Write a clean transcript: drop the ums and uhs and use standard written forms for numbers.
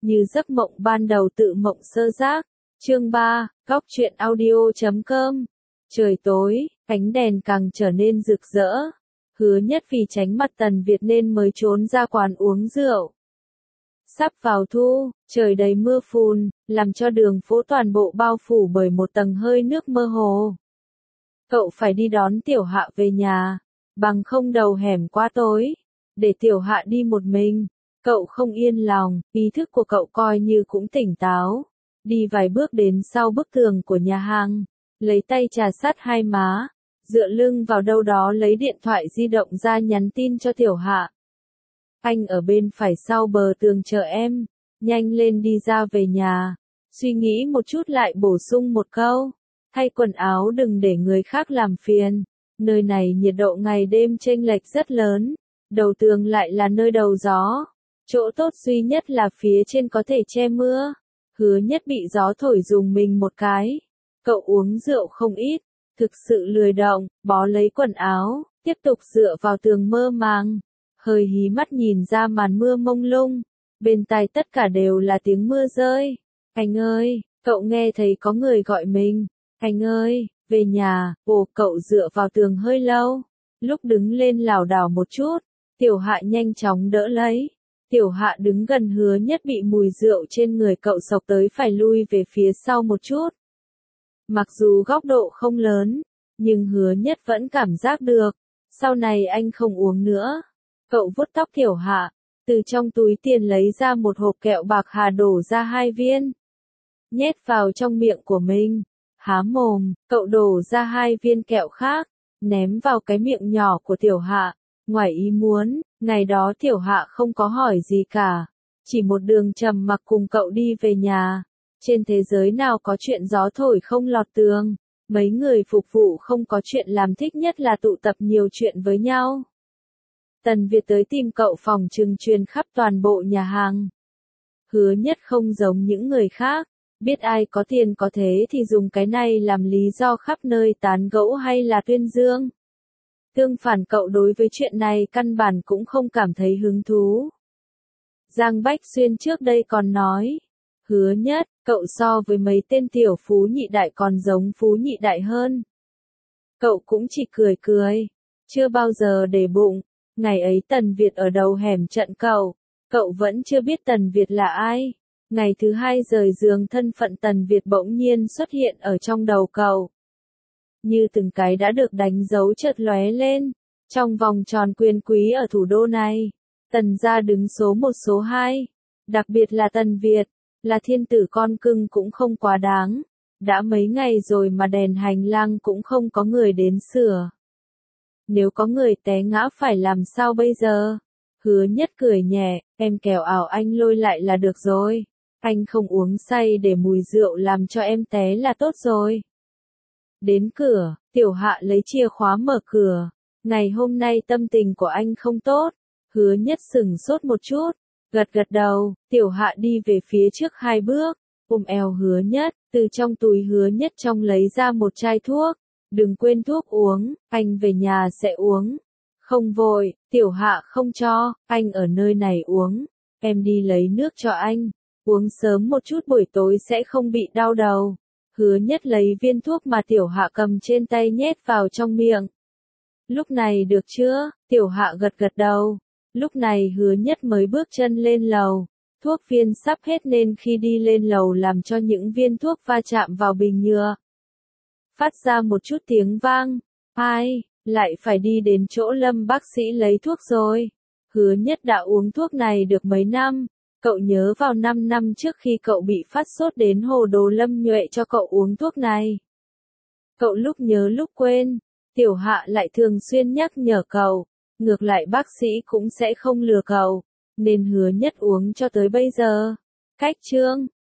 như giấc mộng ban đầu tự mộng sơ giác. Chương 3, Góc truyện audio.com. Trời tối, ánh đèn càng trở nên rực rỡ. Hứa Nhất vì tránh mặt Tần Việt nên mới trốn ra quán uống rượu. Sắp vào thu, trời đầy mưa phùn, làm cho đường phố toàn bộ bao phủ bởi một tầng hơi nước mơ hồ. Cậu phải đi đón Tiểu Hạ về nhà, bằng không đầu hẻm quá tối, để Tiểu Hạ đi một mình. Cậu không yên lòng, ý thức của cậu coi như cũng tỉnh táo. Đi vài bước đến sau bức tường của nhà hàng, lấy tay trà sát hai má, dựa lưng vào đâu đó lấy điện thoại di động ra nhắn tin cho Tiểu Hạ. Anh ở bên phải sau bờ tường chờ em, nhanh lên đi ra về nhà. Suy nghĩ một chút lại bổ sung một câu, thay quần áo đừng để người khác làm phiền. Nơi này nhiệt độ ngày đêm chênh lệch rất lớn, đầu tường lại là nơi đầu gió. Chỗ tốt duy nhất là phía trên có thể che mưa. Hứa Nhất bị gió thổi dùng mình một cái. Cậu uống rượu không ít, thực sự lười động, bó lấy quần áo, tiếp tục dựa vào tường mơ màng. Hơi hí mắt nhìn ra màn mưa mông lung, bên tai tất cả đều là tiếng mưa rơi. Anh ơi, cậu nghe thấy có người gọi mình. Anh ơi, về nhà. Ồ, cậu dựa vào tường hơi lâu. Lúc đứng lên lảo đảo một chút, Tiểu Hạ nhanh chóng đỡ lấy. Tiểu Hạ đứng gần Hứa Nhất bị mùi rượu trên người cậu xộc tới phải lui về phía sau một chút. Mặc dù góc độ không lớn, nhưng Hứa Nhất vẫn cảm giác được. Sau này anh không uống nữa. Cậu vuốt tóc Tiểu Hạ, từ trong túi tiền lấy ra một hộp kẹo bạc hà đổ ra 2 viên. Nhét vào trong miệng của mình. Há mồm, cậu đổ ra 2 viên kẹo khác, ném vào cái miệng nhỏ của Tiểu Hạ. Ngoài ý muốn, ngày đó Tiểu Hạ không có hỏi gì cả. Chỉ một đường trầm mặc cùng cậu đi về nhà. Trên thế giới nào có chuyện gió thổi không lọt tường. Mấy người phục vụ không có chuyện làm thích nhất là tụ tập nhiều chuyện với nhau. Tần Việt tới tìm cậu phòng trừng truyền khắp toàn bộ nhà hàng. Hứa Nhất không giống những người khác. Biết ai có tiền có thế thì dùng cái này làm lý do khắp nơi tán gẫu hay là tuyên dương. Tương phản cậu đối với chuyện này căn bản cũng không cảm thấy hứng thú. Giang Bách Xuyên trước đây còn nói, Hứa Nhất, cậu so với mấy tên tiểu phú nhị đại còn giống phú nhị đại hơn. Cậu cũng chỉ cười cười, chưa bao giờ để bụng. Ngày ấy Tần Việt ở đầu hẻm trận cậu vẫn chưa biết Tần Việt là ai. Ngày thứ 2 rời giường thân phận Tần Việt bỗng nhiên xuất hiện ở trong đầu cậu. Như từng cái đã được đánh dấu chợt lóe lên. Trong vòng tròn quyền quý ở thủ đô này, Tần gia đứng số 1 số 2. Đặc biệt là Tần Việt, là thiên tử con cưng cũng không quá đáng. Đã mấy ngày rồi mà đèn hành lang cũng không có người đến sửa. Nếu có người té ngã phải làm sao bây giờ? Hứa Nhất cười nhẹ, em kéo ảo anh lôi lại là được rồi. Anh không uống say để mùi rượu làm cho em té là tốt rồi. Đến cửa, Tiểu Hạ lấy chìa khóa mở cửa. Ngày hôm nay tâm tình của anh không tốt. Hứa Nhất sửng sốt một chút, gật gật đầu. Tiểu Hạ đi về phía trước 2 bước, ôm eo Hứa Nhất, từ trong túi Hứa Nhất trong lấy ra một chai thuốc. Đừng quên thuốc uống, anh về nhà sẽ uống. Không vội, Tiểu Hạ không cho, anh ở nơi này uống. Em đi lấy nước cho anh. Uống sớm một chút buổi tối sẽ không bị đau đầu. Hứa Nhất lấy viên thuốc mà Tiểu Hạ cầm trên tay nhét vào trong miệng. Lúc này được chưa? Tiểu Hạ gật gật đầu. Lúc này Hứa Nhất mới bước chân lên lầu. Thuốc viên sắp hết nên khi đi lên lầu làm cho những viên thuốc va chạm vào bình nhựa. Phát ra một chút tiếng vang. Ai, lại phải đi đến chỗ Lâm bác sĩ lấy thuốc rồi. Hứa Nhất đã uống thuốc này được mấy năm. Cậu nhớ vào 5 năm trước khi cậu bị phát sốt đến hồ đồ Lâm Nhuệ cho cậu uống thuốc này. Cậu lúc nhớ lúc quên, Tiểu Hạ lại thường xuyên nhắc nhở cậu, ngược lại bác sĩ cũng sẽ không lừa cậu, nên Hứa Nhất uống cho tới bây giờ. Cách chương